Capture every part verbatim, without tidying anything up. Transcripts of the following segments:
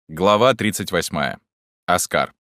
Глава тридцать восьмая. Оскар.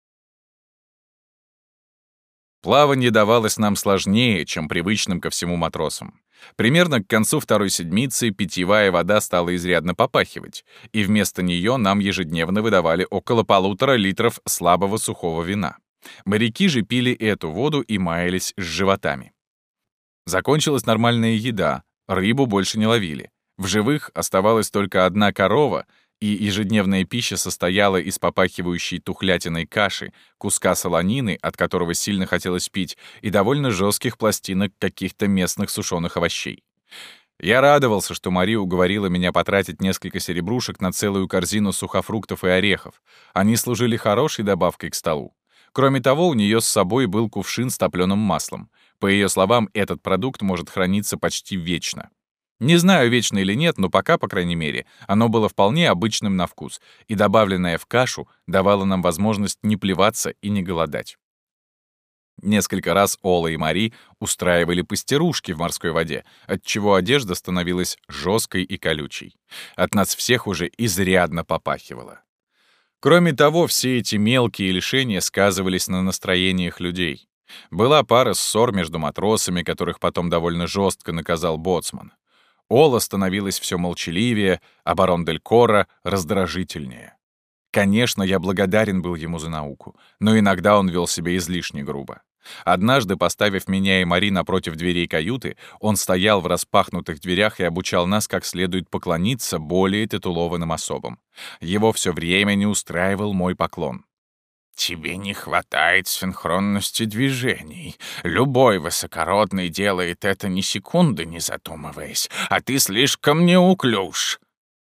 Плавание давалось нам сложнее, чем привычным ко всему матросам. Примерно к концу второй седмицы питьевая вода стала изрядно попахивать, и вместо нее нам ежедневно выдавали около полутора литров слабого сухого вина. Моряки же пили эту воду и маялись с животами. Закончилась нормальная еда, рыбу больше не ловили. В живых оставалась только одна корова, и ежедневная пища состояла из попахивающей тухлятиной каши, куска солонины, от которого сильно хотелось пить, и довольно жестких пластинок каких-то местных сушеных овощей. Я радовался, что Мария уговорила меня потратить несколько серебрушек на целую корзину сухофруктов и орехов. Они служили хорошей добавкой к столу. Кроме того, у нее с собой был кувшин с топленым маслом. По ее словам, этот продукт может храниться почти вечно. Не знаю, вечно или нет, но пока, по крайней мере, оно было вполне обычным на вкус, и добавленное в кашу давало нам возможность не плеваться и не голодать. Несколько раз Ола и Мари устраивали пастерушки в морской воде, отчего одежда становилась жесткой и колючей. От нас всех уже изрядно попахивало. Кроме того, все эти мелкие лишения сказывались на настроениях людей. Была пара ссор между матросами, которых потом довольно жестко наказал боцман. Ола становилась все молчаливее, а барон Дель Корро — раздражительнее. Конечно, я благодарен был ему за науку, но иногда он вел себя излишне грубо. Однажды, поставив меня и Мари напротив дверей каюты, он стоял в распахнутых дверях и обучал нас, как следует поклониться более титулованным особам. Его все время не устраивал мой поклон. «Тебе не хватает синхронности движений. Любой высокородный делает это ни секунды не задумываясь, а ты слишком неуклюж».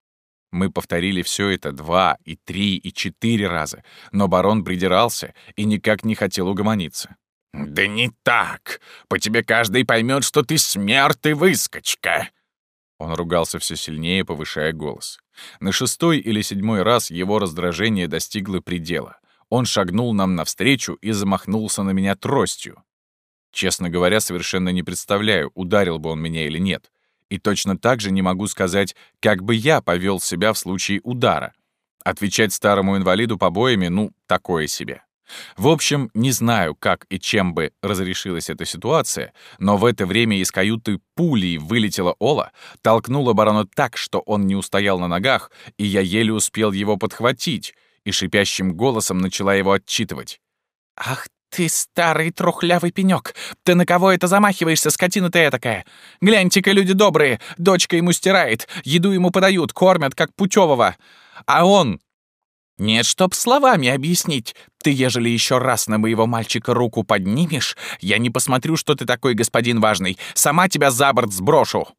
Мы повторили все это два, и три, и четыре раза, но барон придирался и никак не хотел угомониться. «Да не так! По тебе каждый поймет, что ты смерть и выскочка!» Он ругался все сильнее, повышая голос. На шестой или седьмой раз его раздражение достигло предела. Он шагнул нам навстречу и замахнулся на меня тростью. Честно говоря, совершенно не представляю, ударил бы он меня или нет. И точно так же не могу сказать, как бы я повел себя в случае удара. Отвечать старому инвалиду побоями, ну, такое себе. В общем, не знаю, как и чем бы разрешилась эта ситуация, но в это время из каюты пулей вылетела Ола, толкнула барона так, что он не устоял на ногах, и я еле успел его подхватить, и шипящим голосом начала его отчитывать. «Ах ты, старый трухлявый пенёк! Ты на кого это замахиваешься, скотина ты этакая? Гляньте-ка, люди добрые, дочка ему стирает, еду ему подают, кормят, как путёвого. А он... Нет, чтоб словами объяснить. Ты, ежели еще раз на моего мальчика руку поднимешь, я не посмотрю, что ты такой господин важный. Сама тебя за борт сброшу».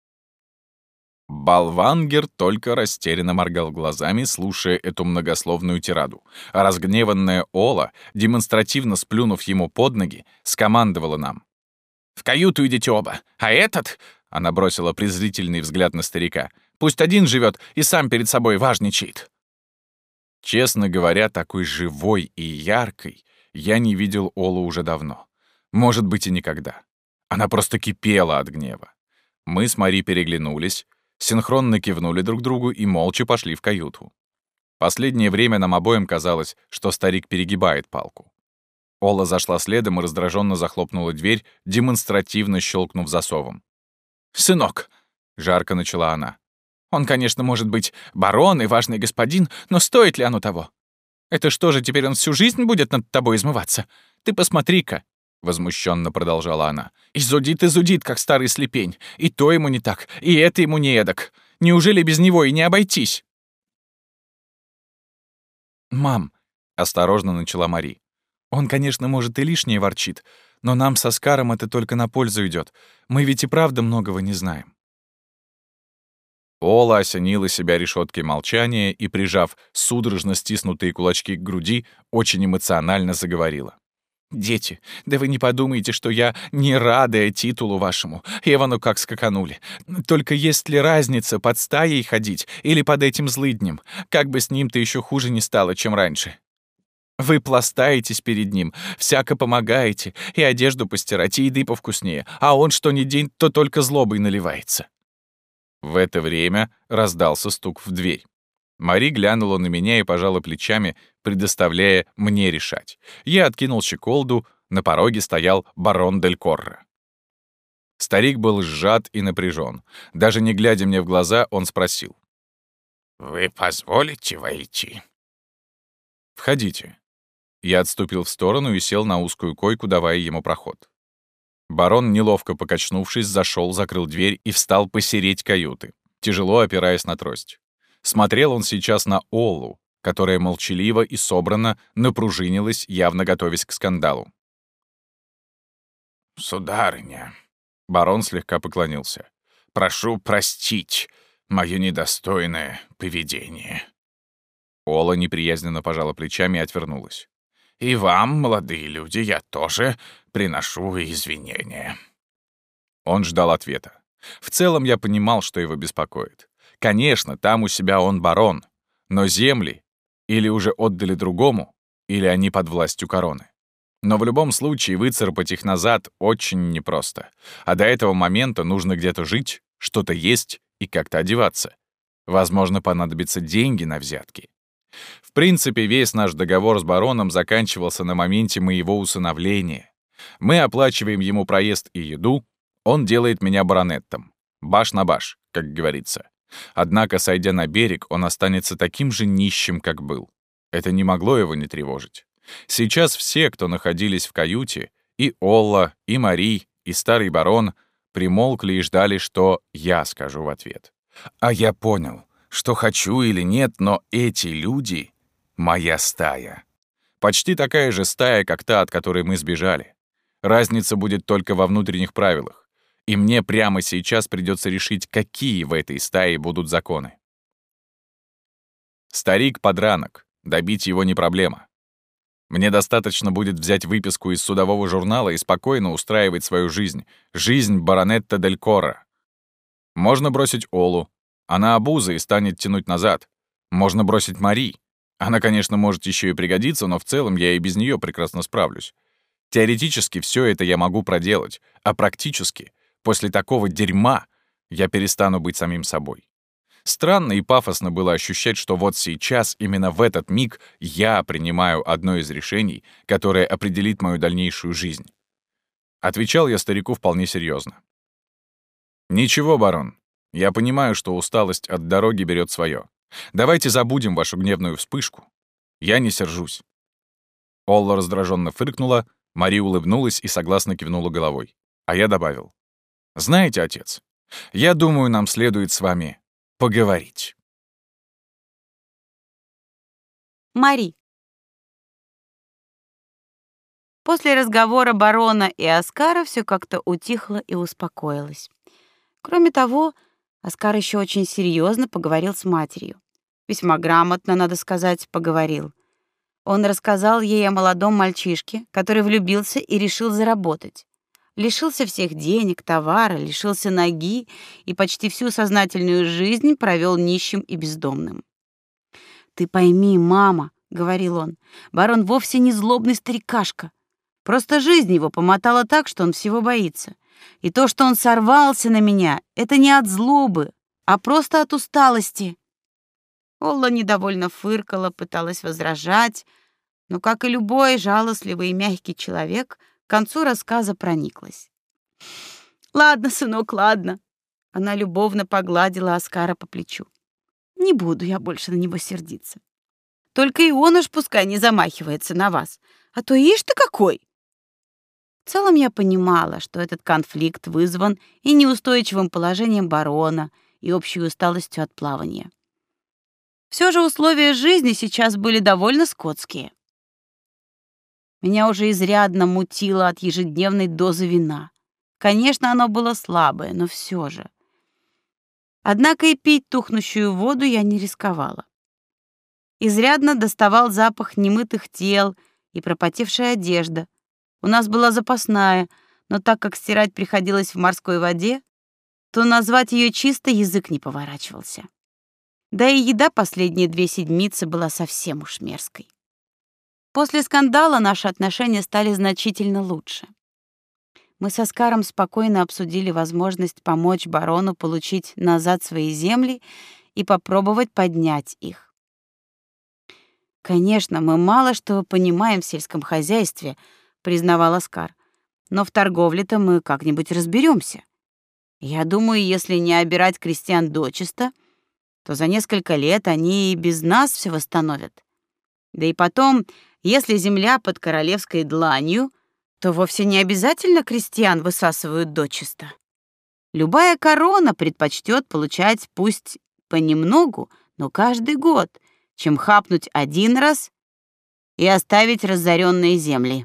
Болвангер только растерянно моргал глазами, слушая эту многословную тираду, а разгневанная Ола, демонстративно сплюнув ему под ноги, скомандовала нам. «В каюту идите оба, а этот...» — она бросила презрительный взгляд на старика. «Пусть один живет и сам перед собой важничает». Честно говоря, такой живой и яркой я не видел Олу уже давно. Может быть, и никогда. Она просто кипела от гнева. Мы с Мари переглянулись, синхронно кивнули друг другу и молча пошли в каюту. Последнее время нам обоим казалось, что старик перегибает палку. Ола зашла следом и раздраженно захлопнула дверь, демонстративно щелкнув засовом. «Сынок», — жарко начала она, — «он, конечно, может быть барон и важный господин, но стоит ли оно того? Это что же, теперь он всю жизнь будет над тобой измываться? Ты посмотри-ка». — возмущенно продолжала она. «И зудит, и зудит, как старый слепень. И то ему не так, и это ему не эдак. Неужели без него и не обойтись?» «Мам», — осторожно начала Мари, — «он, конечно, может, и лишнее ворчит, но нам с Оскаром это только на пользу идет. Мы ведь и правда многого не знаем». Ола осенила себя решеткой молчания и, прижав судорожно стиснутые кулачки к груди, очень эмоционально заговорила. «Дети, да вы не подумайте, что я не радая титулу вашему. Эвану как скаканули. Только есть ли разница под стаей ходить или под этим злыднем? Как бы с ним-то еще хуже не стало, чем раньше. Вы пластаетесь перед ним, всяко помогаете, и одежду постирать, и еды повкуснее, а он что ни день, то только злобой наливается». В это время раздался стук в дверь. Мари глянула на меня и пожала плечами, предоставляя мне решать. Я откинул щеколду, на пороге стоял барон Дель Корре. Старик был сжат и напряжен. Даже не глядя мне в глаза, он спросил. «Вы позволите войти?» «Входите». Я отступил в сторону и сел на узкую койку, давая ему проход. Барон, неловко покачнувшись, зашел, закрыл дверь и встал посереть каюты, тяжело опираясь на трость. Смотрел он сейчас на Оллу, которая молчаливо и собранно напружинилась, явно готовясь к скандалу. «Сударыня», — барон слегка поклонился, — «прошу простить мое недостойное поведение». Олла неприязненно пожала плечами и отвернулась. «И вам, молодые люди, я тоже приношу извинения». Он ждал ответа. В целом я понимал, что его беспокоит. Конечно, там у себя он барон, но земли или уже отдали другому, или они под властью короны. Но в любом случае выцарапать их назад очень непросто. А до этого момента нужно где-то жить, что-то есть и как-то одеваться. Возможно, понадобятся деньги на взятки. В принципе, весь наш договор с бароном заканчивался на моменте моего усыновления. Мы оплачиваем ему проезд и еду, он делает меня баронеттом. Баш на баш, как говорится. Однако, сойдя на берег, он останется таким же нищим, как был. Это не могло его не тревожить. Сейчас все, кто находились в каюте, и Олла, и Мари, и старый барон, примолкли и ждали, что я скажу в ответ. А я понял, что хочу или нет, но эти люди — моя стая. Почти такая же стая, как та, от которой мы сбежали. Разница будет только во внутренних правилах. И мне прямо сейчас придется решить, какие в этой стае будут законы. Старик подранок, добить его не проблема. Мне достаточно будет взять выписку из судового журнала и спокойно устраивать свою жизнь, жизнь баронетта Дель Корре. Можно бросить Олу, она обуза и станет тянуть назад. Можно бросить Мари. Она, конечно, может еще и пригодиться, но в целом я и без нее прекрасно справлюсь. Теоретически все это я могу проделать, а практически после такого дерьма я перестану быть самим собой. Странно и пафосно было ощущать, что вот сейчас, именно в этот миг, я принимаю одно из решений, которое определит мою дальнейшую жизнь. Отвечал я старику вполне серьезно. «Ничего, барон, я понимаю, что усталость от дороги берет свое. Давайте забудем вашу гневную вспышку. Я не сержусь». Олла раздраженно фыркнула, Мари улыбнулась и согласно кивнула головой. А я добавил. «Знаете, отец, я думаю, нам следует с вами поговорить». Мари. После разговора барона и Оскара все как-то утихло и успокоилось. Кроме того, Оскар еще очень серьезно поговорил с матерью. Весьма грамотно, надо сказать, поговорил. Он рассказал ей о молодом мальчишке, который влюбился и решил заработать. Лишился всех денег, товара, лишился ноги и почти всю сознательную жизнь провел нищим и бездомным. «Ты пойми, мама», — говорил он, — «барон вовсе не злобный старикашка. Просто жизнь его помотала так, что он всего боится. И то, что он сорвался на меня, это не от злобы, а просто от усталости». Олла недовольно фыркала, пыталась возражать, но, как и любой жалостливый и мягкий человек, к концу рассказа прониклась. «Ладно, сынок, ладно». Она любовно погладила Оскара по плечу. «Не буду я больше на него сердиться. Только и он уж пускай не замахивается на вас, а то ишь ты какой!» В целом я понимала, что этот конфликт вызван и неустойчивым положением барона, и общей усталостью от плавания. Все же условия жизни сейчас были довольно скотские. Меня уже изрядно мутило от ежедневной дозы вина. Конечно, оно было слабое, но все же. Однако и пить тухнущую воду я не рисковала. Изрядно доставал запах немытых тел и пропотевшая одежда. У нас была запасная, но так как стирать приходилось в морской воде, то назвать ее чисто язык не поворачивался. Да и еда последние две седмицы была совсем уж мерзкой. После скандала наши отношения стали значительно лучше. Мы с Оскаром спокойно обсудили возможность помочь барону получить назад свои земли и попробовать поднять их. Конечно, мы мало что понимаем в сельском хозяйстве, признавал Оскар. Но в торговле-то мы как-нибудь разберемся. Я думаю, если не обирать крестьян дочисто, то за несколько лет они и без нас все восстановят. Да и потом, если земля под королевской дланью, то вовсе не обязательно крестьян высасывают дочисто. Любая корона предпочтет получать пусть понемногу, но каждый год, чем хапнуть один раз и оставить разоренные земли.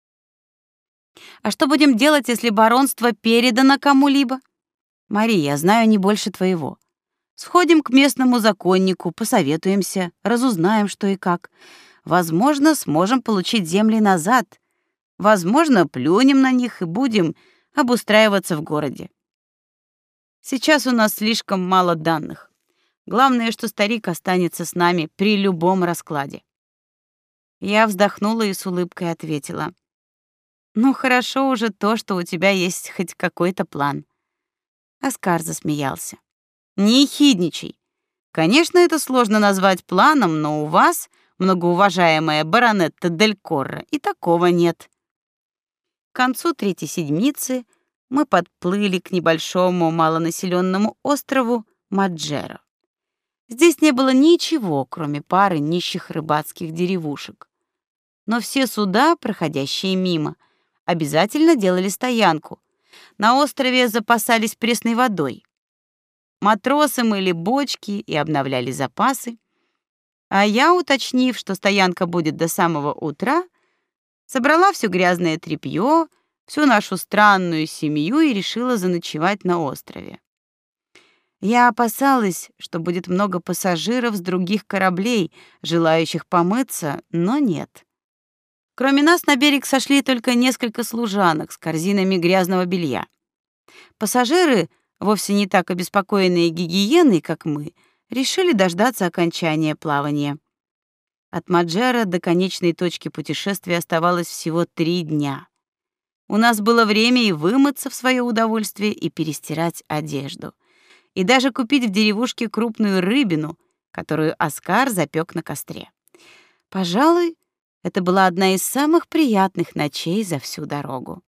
А что будем делать, если баронство передано кому-либо? Мария, я знаю не больше твоего. Сходим к местному законнику, посоветуемся, разузнаем, что и как. Возможно, сможем получить земли назад. Возможно, плюнем на них и будем обустраиваться в городе. Сейчас у нас слишком мало данных. Главное, что старик останется с нами при любом раскладе. Я вздохнула и с улыбкой ответила: «Ну, хорошо уже то, что у тебя есть хоть какой-то план». Оскар засмеялся. «Не ехидничай. Конечно, это сложно назвать планом, но у вас, многоуважаемая баронетта Дель Корро, и такого нет». К концу третьей седмицы мы подплыли к небольшому малонаселенному острову Маджеро. Здесь не было ничего, кроме пары нищих рыбацких деревушек. Но все суда, проходящие мимо, обязательно делали стоянку. На острове запасались пресной водой. Матросы мыли бочки и обновляли запасы. А я, уточнив, что стоянка будет до самого утра, собрала все грязное тряпье, всю нашу странную семью и решила заночевать на острове. Я опасалась, что будет много пассажиров с других кораблей, желающих помыться, но нет. Кроме нас на берег сошли только несколько служанок с корзинами грязного белья. Пассажиры, вовсе не так обеспокоенные гигиеной, как мы, решили дождаться окончания плавания. От Маджеро до конечной точки путешествия оставалось всего три дня. У нас было время и вымыться в свое удовольствие, и перестирать одежду, и даже купить в деревушке крупную рыбину, которую Оскар запек на костре. Пожалуй, это была одна из самых приятных ночей за всю дорогу.